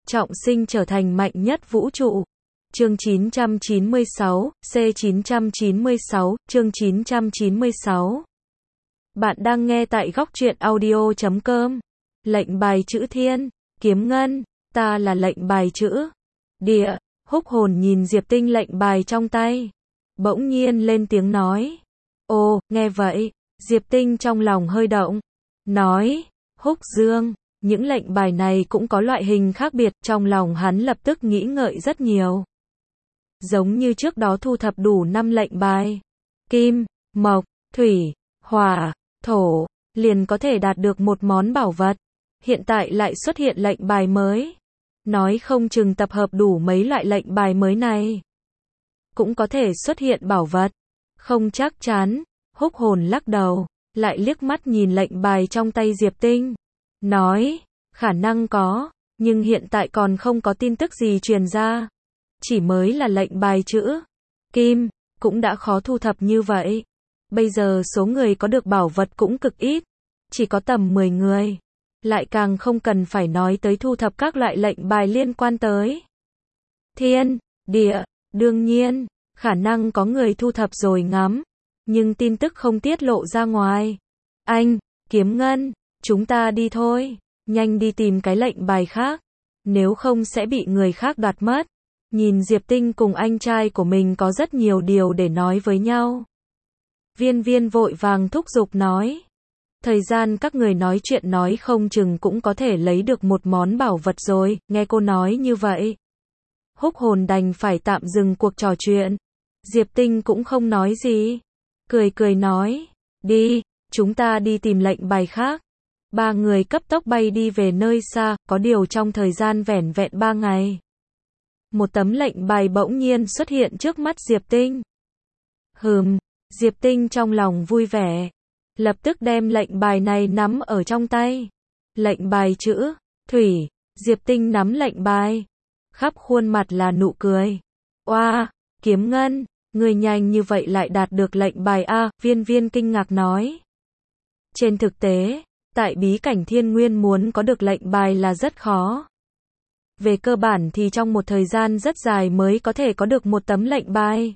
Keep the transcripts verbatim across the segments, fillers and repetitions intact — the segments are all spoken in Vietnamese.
trọng sinh trở thành mạnh nhất vũ trụ. Chương chín trăm chín mươi sáu, C chín trăm chín mươi sáu, chương chín trăm chín mươi sáu. Bạn đang nghe tại góc truyện audio chấm com. Lệnh bài chữ thiên, kiếm ngân, ta là lệnh bài chữ địa. Húc hồn nhìn Diệp Tinh lệnh bài trong tay, bỗng nhiên lên tiếng nói. Ồ, nghe vậy, Diệp Tinh trong lòng hơi động, nói, Húc Dương, những lệnh bài này cũng có loại hình khác biệt, trong lòng hắn lập tức nghĩ ngợi rất nhiều. Giống như trước đó thu thập đủ năm lệnh bài, kim, mộc, thủy, hỏa, thổ, liền có thể đạt được một món bảo vật. Hiện tại lại xuất hiện lệnh bài mới, nói không chừng tập hợp đủ mấy loại lệnh bài mới này, cũng có thể xuất hiện bảo vật. Không chắc chắn, Húc hồn lắc đầu, lại liếc mắt nhìn lệnh bài trong tay Diệp Tinh, nói, khả năng có, nhưng hiện tại còn không có tin tức gì truyền ra. Chỉ mới là lệnh bài chữ kim, cũng đã khó thu thập như vậy. Bây giờ số người có được bảo vật cũng cực ít, chỉ có tầm mười người. Lại càng không cần phải nói tới thu thập các loại lệnh bài liên quan tới thiên, địa. Đương nhiên, khả năng có người thu thập rồi ngắm, nhưng tin tức không tiết lộ ra ngoài. Anh, kiếm ngân, chúng ta đi thôi, nhanh đi tìm cái lệnh bài khác, nếu không sẽ bị người khác đoạt mất. Nhìn Diệp Tinh cùng anh trai của mình có rất nhiều điều để nói với nhau, Viên Viên vội vàng thúc giục nói. Thời gian các người nói chuyện nói không chừng cũng có thể lấy được một món bảo vật rồi. Nghe cô nói như vậy, Húc hồn đành phải tạm dừng cuộc trò chuyện. Diệp Tinh cũng không nói gì, cười cười nói, đi, chúng ta đi tìm lệnh bài khác. Ba người cấp tốc bay đi về nơi xa, có điều trong thời gian vẻn vẹn ba ngày, một tấm lệnh bài bỗng nhiên xuất hiện trước mắt Diệp Tinh. Hừm, Diệp Tinh trong lòng vui vẻ, lập tức đem lệnh bài này nắm ở trong tay. Lệnh bài chữ thủy, Diệp Tinh nắm lệnh bài, khắp khuôn mặt là nụ cười. Oa, kiếm ngân, người nhanh như vậy lại đạt được lệnh bài a, Viên Viên kinh ngạc nói. Trên thực tế, tại bí cảnh Thiên Nguyên muốn có được lệnh bài là rất khó. Về cơ bản thì trong một thời gian rất dài mới có thể có được một tấm lệnh bài.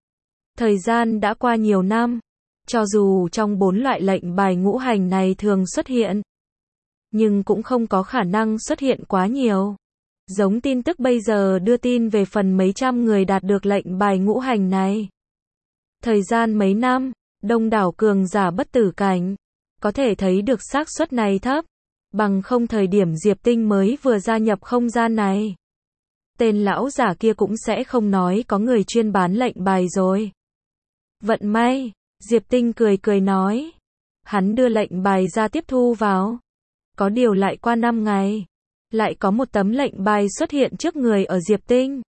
Thời gian đã qua nhiều năm, cho dù trong bốn loại lệnh bài ngũ hành này thường xuất hiện, nhưng cũng không có khả năng xuất hiện quá nhiều. Giống tin tức bây giờ đưa tin về phần mấy trăm người đạt được lệnh bài ngũ hành này. Thời gian mấy năm, đông đảo cường giả bất tử cảnh, có thể thấy được xác suất này thấp. Bằng không thời điểm Diệp Tinh mới vừa gia nhập không gian này, tên lão giả kia cũng sẽ không nói có người chuyên bán lệnh bài rồi. Vận may, Diệp Tinh cười cười nói. Hắn đưa lệnh bài ra tiếp thu vào. Có điều lại qua năm ngày, lại có một tấm lệnh bài xuất hiện trước người ở Diệp Tinh.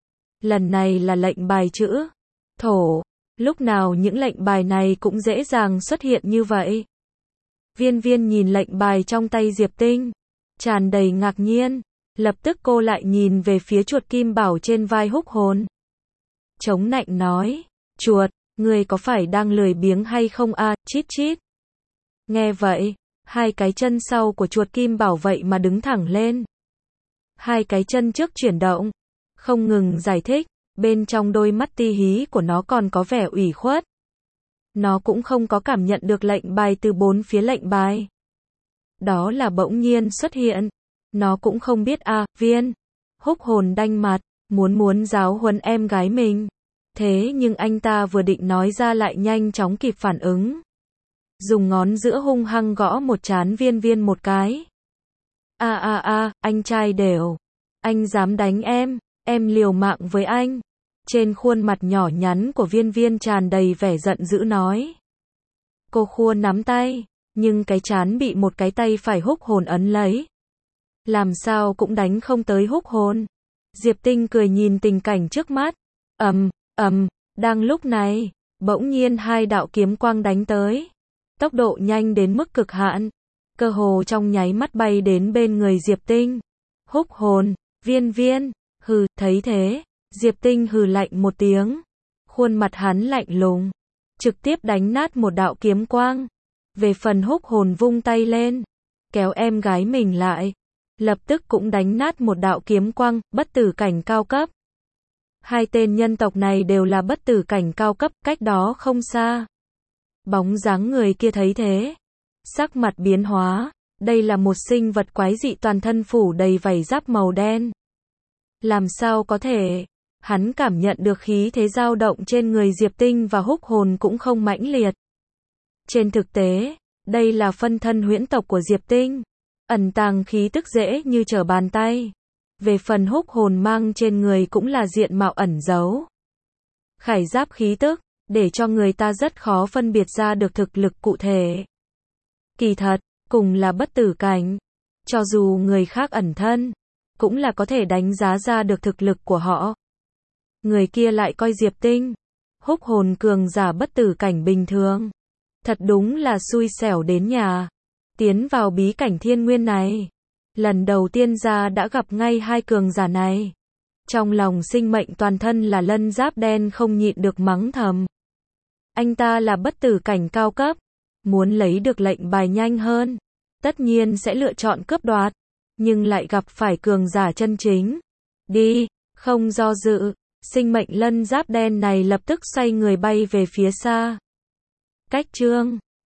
Lần này là lệnh bài chữ thổ. Lúc nào những lệnh bài này cũng dễ dàng xuất hiện như vậy. Viên Viên nhìn lệnh bài trong tay Diệp Tinh, tràn đầy ngạc nhiên. Lập tức cô lại nhìn về phía chuột kim bảo trên vai Húc hồn, chống nạnh nói, chuột, người có phải đang lười biếng hay không a? À, chít chít. Nghe vậy, hai cái chân sau của chuột kim bảo vậy mà đứng thẳng lên. Hai cái chân trước chuyển động, không ngừng giải thích, bên trong đôi mắt ti hí của nó còn có vẻ ủy khuất. Nó cũng không có cảm nhận được lệnh bài từ bốn phía lệnh bài. Đó là bỗng nhiên xuất hiện. Nó cũng không biết a, à, Viên. Húc hồn đanh mặt, muốn muốn giáo huấn em gái mình. Thế nhưng anh ta vừa định nói ra lại nhanh chóng kịp phản ứng. Dùng ngón giữa hung hăng gõ một trán Viên Viên một cái. A a a, anh trai đều. Anh dám đánh em, em liều mạng với anh. Trên khuôn mặt nhỏ nhắn của Viên Viên tràn đầy vẻ giận dữ nói. Cô khua nắm tay, nhưng cái trán bị một cái tay phải Húc hồn ấn lấy. Làm sao cũng đánh không tới Húc hồn. Diệp Tinh cười nhìn tình cảnh trước mắt. Ầm, ầm, đang lúc này, bỗng nhiên hai đạo kiếm quang đánh tới. Tốc độ nhanh đến mức cực hạn, cơ hồ trong nháy mắt bay đến bên người Diệp Tinh. Húc hồn, Viên Viên, hừ, thấy thế, Diệp Tinh hừ lạnh một tiếng. Khuôn mặt hắn lạnh lùng, trực tiếp đánh nát một đạo kiếm quang. Về phần Húc hồn vung tay lên, kéo em gái mình lại. lập tức cũng đánh nát một đạo kiếm quang, bất tử cảnh cao cấp. Hai tên nhân tộc này đều là bất tử cảnh cao cấp, cách đó không xa. Bóng dáng người kia thấy thế, sắc mặt biến hóa, đây là một sinh vật quái dị toàn thân phủ đầy vảy giáp màu đen. Làm sao có thể? Hắn cảm nhận được khí thế dao động trên người Diệp Tinh và húc hồn cũng không mãnh liệt. Trên thực tế, đây là phân thân huyễn tộc của Diệp Tinh, ẩn tàng khí tức dễ như trở bàn tay. Về phần húc hồn mang trên người cũng là diện mạo ẩn giấu. Khải giáp khí tức, để cho người ta rất khó phân biệt ra được thực lực cụ thể. Kỳ thật, cùng là bất tử cảnh, cho dù người khác ẩn thân, cũng là có thể đánh giá ra được thực lực của họ. Người kia lại coi Diệp Tinh, húc hồn cường giả bất tử cảnh bình thường. Thật đúng là xui xẻo đến nhà. Tiến vào bí cảnh thiên nguyên này, lần đầu tiên ra đã gặp ngay hai cường giả này. Trong lòng sinh mệnh toàn thân là lân giáp đen không nhịn được mắng thầm. Anh ta là bất tử cảnh cao cấp, muốn lấy được lệnh bài nhanh hơn, tất nhiên sẽ lựa chọn cướp đoạt, nhưng lại gặp phải cường giả chân chính. Đi, không do dự, sinh mệnh lân giáp đen này lập tức xoay người bay về phía xa. Cách chương